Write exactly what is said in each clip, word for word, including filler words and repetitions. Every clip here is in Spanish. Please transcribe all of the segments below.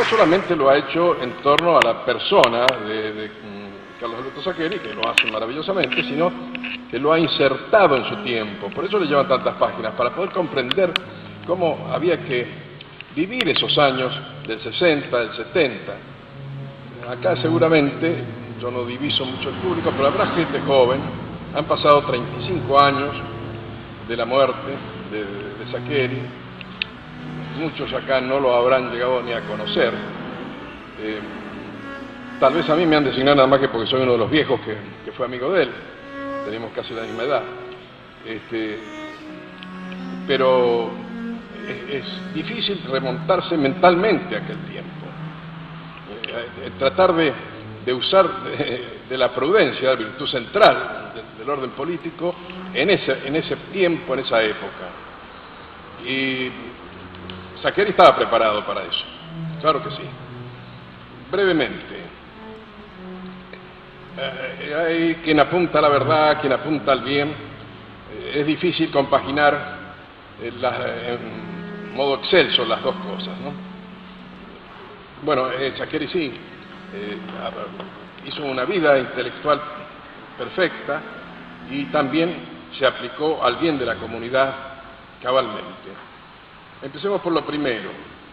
no solamente lo ha hecho en torno a la persona de, de Carlos Alberto Saccheri, que lo hace maravillosamente, sino que lo ha insertado en su tiempo. Por eso le llevan tantas páginas, para poder comprender cómo había que vivir esos años del sesenta, del setenta. Acá seguramente, yo no diviso mucho el público, pero habrá gente joven, han pasado treinta y cinco años de la muerte de, de, de Saccheri, muchos acá no lo habrán llegado ni a conocer. Eh, tal vez a mí me han designado nada más que porque soy uno de los viejos que, que fue amigo de él, tenemos casi la misma edad. Este, pero es, es difícil remontarse mentalmente a aquel tiempo. Eh, eh, tratar de, de usar de, de la prudencia, la virtud central de, del orden político en ese, en ese tiempo, en esa época. Y Saccheri estaba preparado para eso, claro que sí. Brevemente, eh, hay quien apunta a la verdad, quien apunta al bien. Eh, es difícil compaginar eh, la, en modo excelso las dos cosas, ¿no? Bueno, eh, Saccheri sí, eh, hizo una vida intelectual perfecta y también se aplicó al bien de la comunidad cabalmente. Empecemos por lo primero.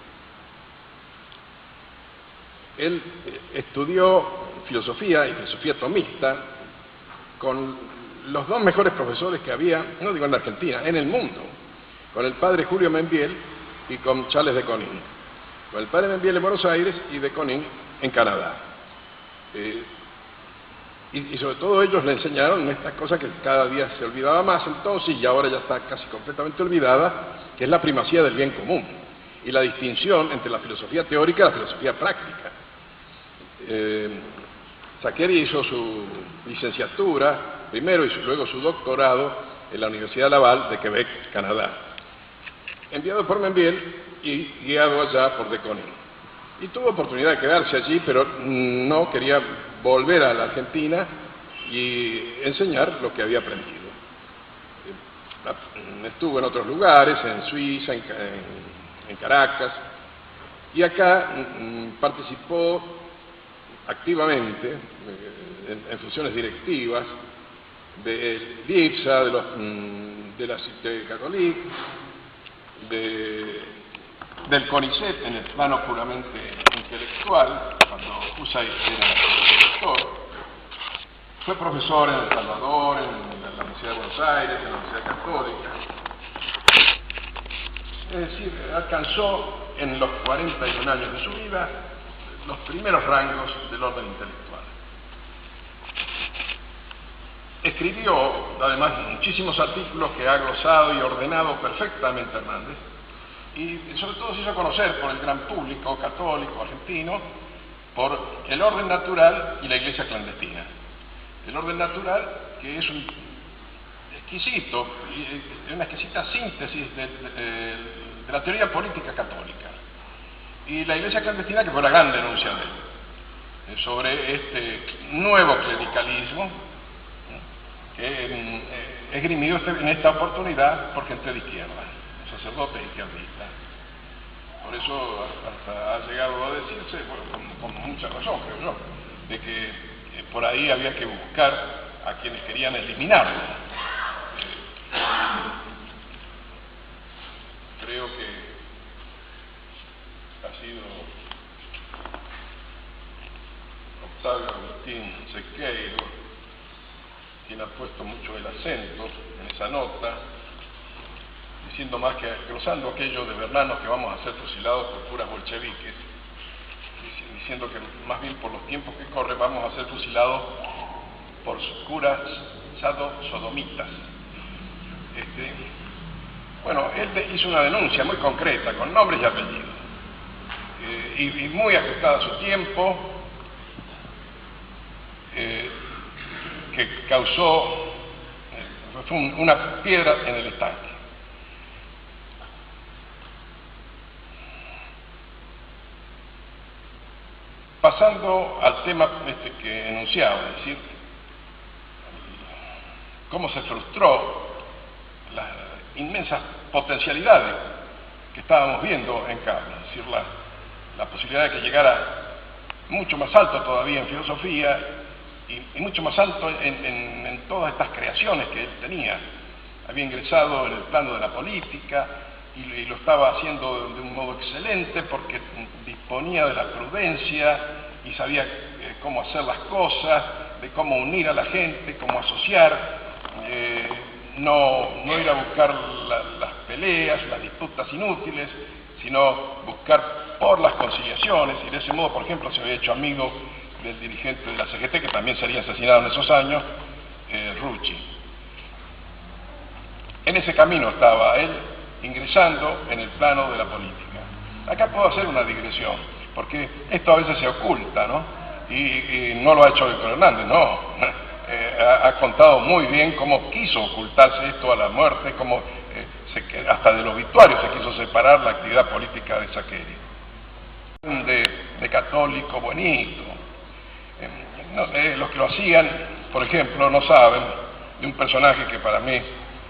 Él estudió filosofía y filosofía tomista con los dos mejores profesores que había, no digo en la Argentina, en el mundo, con el padre Julio Membiel y con Charles de Conin. Con el padre Membiel en Buenos Aires y de Conin en Canadá. Eh, y, y sobre todo ellos le enseñaron esta cosa que cada día se olvidaba más entonces y ahora ya está casi completamente olvidada, que es la primacía del bien común y la distinción entre la filosofía teórica y la filosofía práctica. Eh, Saccheri hizo su licenciatura primero y su, luego su doctorado en la Universidad Laval de Quebec, Canadá, enviado por Membiel y guiado allá por de Conin. Y tuvo oportunidad de quedarse allí, pero no quería volver a la Argentina y enseñar lo que había aprendido. Estuvo en otros lugares, en Suiza, en, en, en Caracas, y acá mm, participó activamente eh, en, en funciones directivas del I E P S A, de, los, mm, de la Cité Catholique, de, del CONICET en el plano puramente intelectual, cuando Husay era director. Fue profesor en El Salvador, en la Universidad de Buenos Aires, en la Universidad Católica. Es decir, alcanzó en los cuarenta y un años de su vida los primeros rangos del orden intelectual. Escribió, además, muchísimos artículos que ha glosado y ordenado perfectamente Hernández, y sobre todo se hizo conocer por el gran público católico argentino por el orden natural y la iglesia clandestina. El orden natural, que es un exquisito, una exquisita síntesis de, de, de la teoría política católica, y la iglesia clandestina, que fue la gran denuncia de él, sobre este nuevo clericalismo que eh, esgrimido en esta oportunidad por gente de izquierda, sacerdotes izquierdistas. Por eso hasta ha llegado a decirse, bueno, con, con mucha razón, creo yo, de que eh, por ahí había que buscar a quienes querían eliminarlo. Eh, creo que ha sido Octavio Agustín Sequeiro quien ha puesto mucho el acento en esa nota, diciendo más que glosando aquello de verlanos que vamos a ser fusilados por curas bolcheviques, diciendo que más bien por los tiempos que corren vamos a ser fusilados por curas sodomitas. Este, bueno, él hizo una denuncia muy concreta, con nombres y apellidos, eh, y, y muy ajustada a su tiempo, eh, que causó, eh, fue un, una piedra en el estanque. Pasando al tema este que enunciaba, es decir, cómo se frustró las inmensas potencialidades que estábamos viendo en Carlos, es decir, la, la posibilidad de que llegara mucho más alto todavía en filosofía y, y mucho más alto en, en, en todas estas creaciones que él tenía. Había ingresado en el plano de la política y, y lo estaba haciendo de, de un modo excelente porque disponía de la prudencia y sabía eh, cómo hacer las cosas, de cómo unir a la gente, cómo asociar, eh, no, no ir a buscar la, las peleas, las disputas inútiles, sino buscar por las conciliaciones, y de ese modo, por ejemplo, se había hecho amigo del dirigente de la C G T, que también sería asesinado en esos años, eh, Rucci. En ese camino estaba él ingresando en el plano de la política. Acá puedo hacer una digresión, porque esto a veces se oculta, ¿no? Y, y no lo ha hecho Víctor Hernández, no. Eh, ha, ha contado muy bien cómo quiso ocultarse esto a la muerte, cómo eh, se, hasta del obituario se quiso separar la actividad política de Saccheri. De, de católico bonito. Eh, no, eh, los que lo hacían, por ejemplo, no saben de un personaje que para mí eh,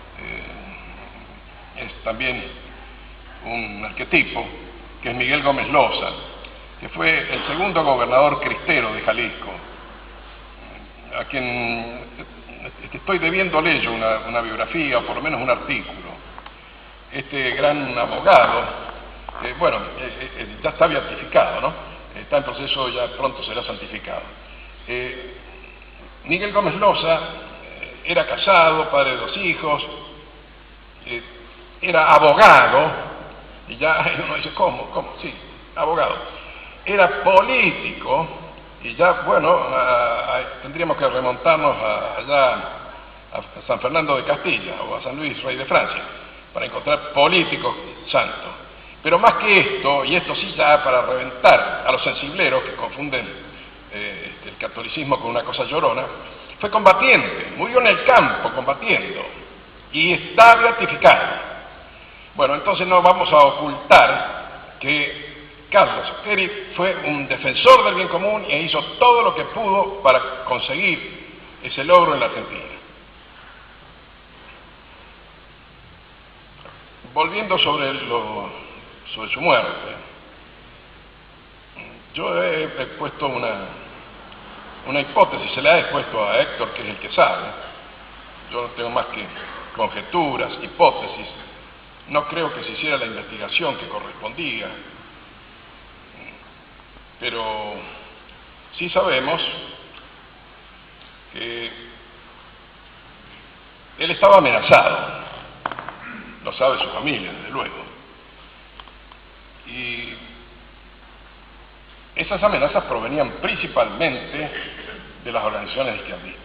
es también un arquetipo, que es Miguel Gómez Loza, que fue el segundo gobernador cristero de Jalisco, a quien estoy debiéndole yo una, una biografía, o por lo menos un artículo. Este gran abogado, eh, bueno, eh, eh, ya está beatificado, ¿no? Está en proceso, ya pronto será santificado. Eh, Miguel Gómez Loza eh, era casado, padre de dos hijos, eh, era abogado, y ya uno dice, ¿cómo? ¿Cómo? Sí, abogado. Era político, y ya, bueno, a, a, tendríamos que remontarnos a, allá a San Fernando de Castilla, o a San Luis, rey de Francia, para encontrar políticos santos. Pero más que esto, y esto sí ya para reventar a los sensibleros que confunden eh, el catolicismo con una cosa llorona, fue combatiente, murió en el campo combatiendo, y está beatificado. Bueno, entonces no vamos a ocultar que Carlos Saccheri fue un defensor del bien común e hizo todo lo que pudo para conseguir ese logro en la Argentina. Volviendo sobre, lo, sobre su muerte, yo he, he puesto una, una hipótesis, se la he expuesto a Héctor, que es el que sabe. Yo no tengo más que conjeturas, hipótesis. No creo que se hiciera la investigación que correspondía, pero sí sabemos que él estaba amenazado, lo sabe su familia, desde luego, y esas amenazas provenían principalmente de las organizaciones izquierdistas.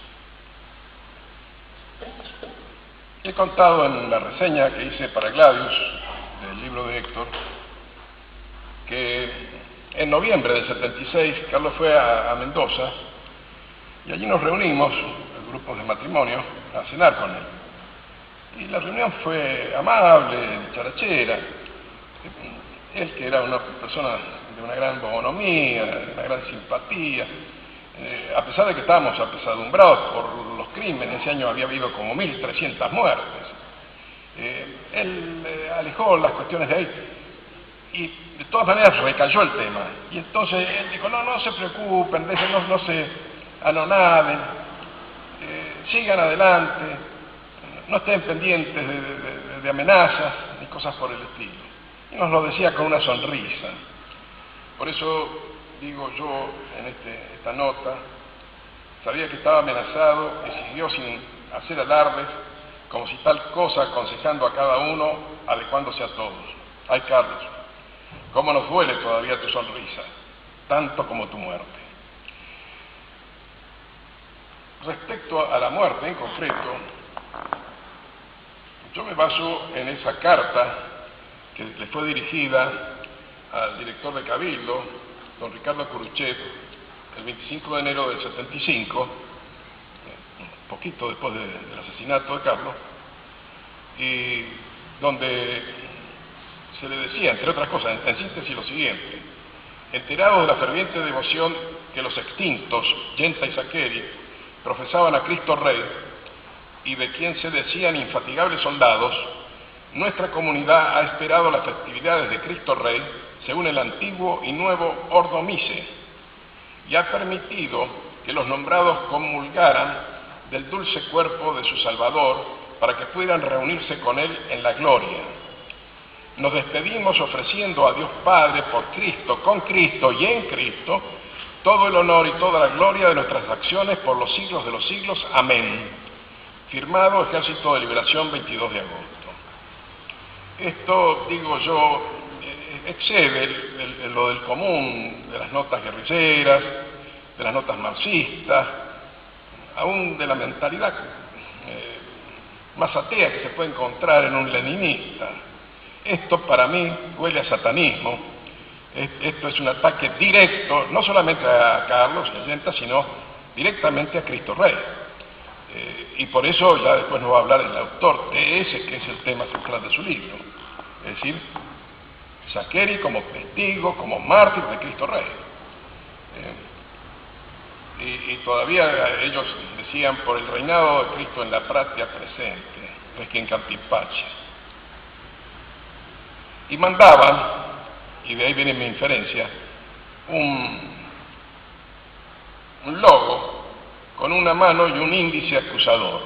He contado en la reseña que hice para Gladius, del libro de Héctor, que en noviembre del setenta y seis Carlos fue a, a Mendoza y allí nos reunimos, grupos de matrimonio, a cenar con él. Y la reunión fue amable, charachera. Él, que era una persona de una gran bonomía, de una gran simpatía, eh, a pesar de que estábamos apesadumbrados por los crímenes, ese año había habido como mil trescientas muertes, eh, él eh, alejó las cuestiones de ahí y de todas maneras recayó el tema. Y entonces él dijo, no, no se preocupen, no, no se anonaden, eh, sigan adelante, no estén pendientes de, de, de, de amenazas ni cosas por el estilo. Y nos lo decía con una sonrisa. Por eso digo yo en este, esta nota, sabía que estaba amenazado y siguió sin hacer alardes, como si tal cosa, aconsejando a cada uno, adecuándose a todos. Ay, Carlos, cómo nos duele todavía tu sonrisa, tanto como tu muerte. Respecto a la muerte en concreto, yo me baso en esa carta que le fue dirigida al director de Cabildo, don Ricardo Khrushchev, el veinticinco de enero del setenta y cinco, un poquito después de, del asesinato de Carlos, y donde se le decía, entre otras cosas, en, en síntesis lo siguiente: enterados de la ferviente devoción que los extintos Yenta y Saccheri profesaban a Cristo Rey y de quien se decían infatigables soldados, nuestra comunidad ha esperado las festividades de Cristo Rey según el antiguo y nuevo Ordo Missae, y ha permitido que los nombrados comulgaran del dulce cuerpo de su Salvador para que pudieran reunirse con Él en la gloria. Nos despedimos ofreciendo a Dios Padre por Cristo, con Cristo y en Cristo, todo el honor y toda la gloria de nuestras acciones por los siglos de los siglos. Amén. Firmado Ejército de Liberación, veintidós de agosto. Esto, digo yo, excede el, el, el, lo del común de las notas guerrilleras, de las notas marxistas, aún de la mentalidad eh, más atea que se puede encontrar en un leninista. Esto para mí huele a satanismo. Esto es un ataque directo, no solamente a Carlos Gallenta, sino directamente a Cristo Rey. Eh, y por eso ya después nos va a hablar el autor de ese, que es el tema central de su libro. Es decir, Saccheri como testigo, como mártir de Cristo Rey. Eh, y, y todavía ellos decían, por el reinado de Cristo en la pratia presente, requiem canti pace. Y mandaban, y de ahí viene mi inferencia, un, un logo con una mano y un índice acusador.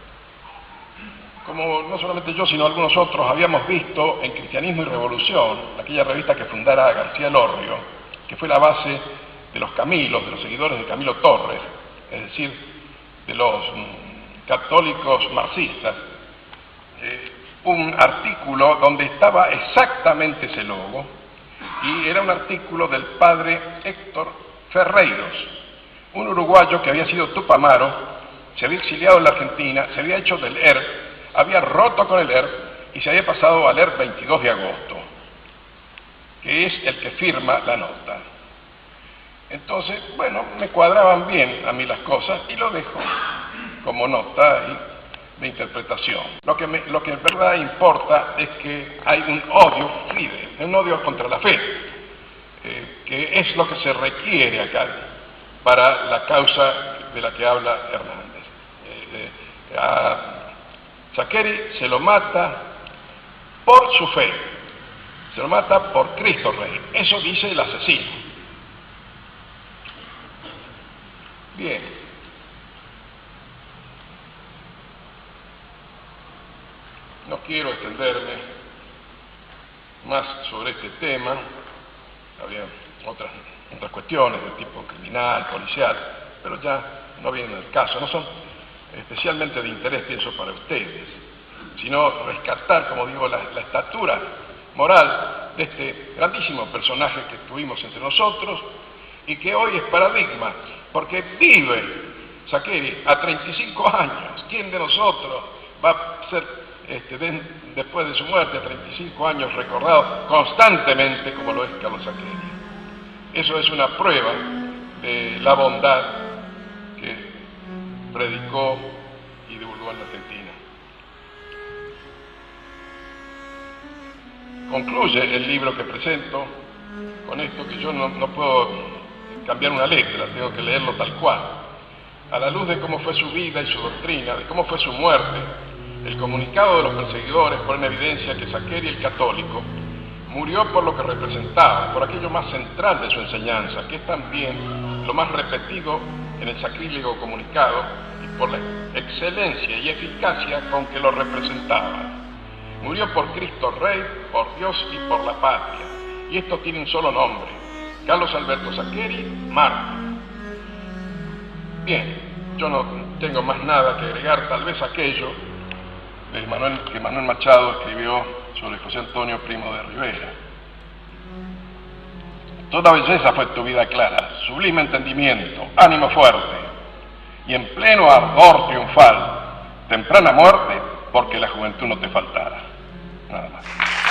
Como no solamente yo, sino algunos otros habíamos visto en Cristianismo y Revolución, aquella revista que fundara García Lorrio, que fue la base de los Camilos, de los seguidores de Camilo Torres, es decir, de los mm, católicos marxistas, eh, un artículo donde estaba exactamente ese logo, y era un artículo del padre Héctor Ferreiros, un uruguayo que había sido tupamaro, se había exiliado en la Argentina, se había hecho del E R P, había roto con el E R P y se había pasado al E R P veintidós de agosto, que es el que firma la nota. Entonces, bueno, me cuadraban bien a mí las cosas y lo dejo como nota de interpretación. Lo que, me, lo que en verdad importa es que hay un odio fide, un odio contra la fe, eh, que es lo que se requiere acá para la causa de la que habla Hernández. Eh, eh, a Saccheri se lo mata por su fe, se lo mata por Cristo Rey. Eso dice el asesino. Bien. No quiero extenderme más sobre este tema, había otras, otras cuestiones de tipo criminal, policial, pero ya no vienen al caso, no son especialmente de interés, pienso, para ustedes, sino rescatar, como digo, la, la estatura moral de este grandísimo personaje que tuvimos entre nosotros y que hoy es paradigma, porque vive Saccheri a treinta y cinco años. ¿Quién de nosotros va a ser Este, de, después de su muerte, a treinta y cinco años, recordado constantemente como lo es Carlos Saccheri? Eso es una prueba de la bondad que predicó y divulgó en la Argentina. Concluye el libro que presento con esto, que yo no, no puedo cambiar una letra, tengo que leerlo tal cual. A la luz de cómo fue su vida y su doctrina, de cómo fue su muerte, el comunicado de los perseguidores pone en evidencia que Saccheri, el católico, murió por lo que representaba, por aquello más central de su enseñanza, que es también lo más repetido en el sacrílego comunicado, y por la excelencia y eficacia con que lo representaba. Murió por Cristo Rey, por Dios y por la patria. Y esto tiene un solo nombre: Carlos Alberto Saccheri, mártir. Bien, yo no tengo más nada que agregar, tal vez aquello de Manuel, que Manuel Machado escribió sobre José Antonio Primo de Rivera. Toda belleza fue tu vida clara, sublime entendimiento, ánimo fuerte, y en pleno ardor triunfal, temprana muerte, porque la juventud no te faltara. Nada más.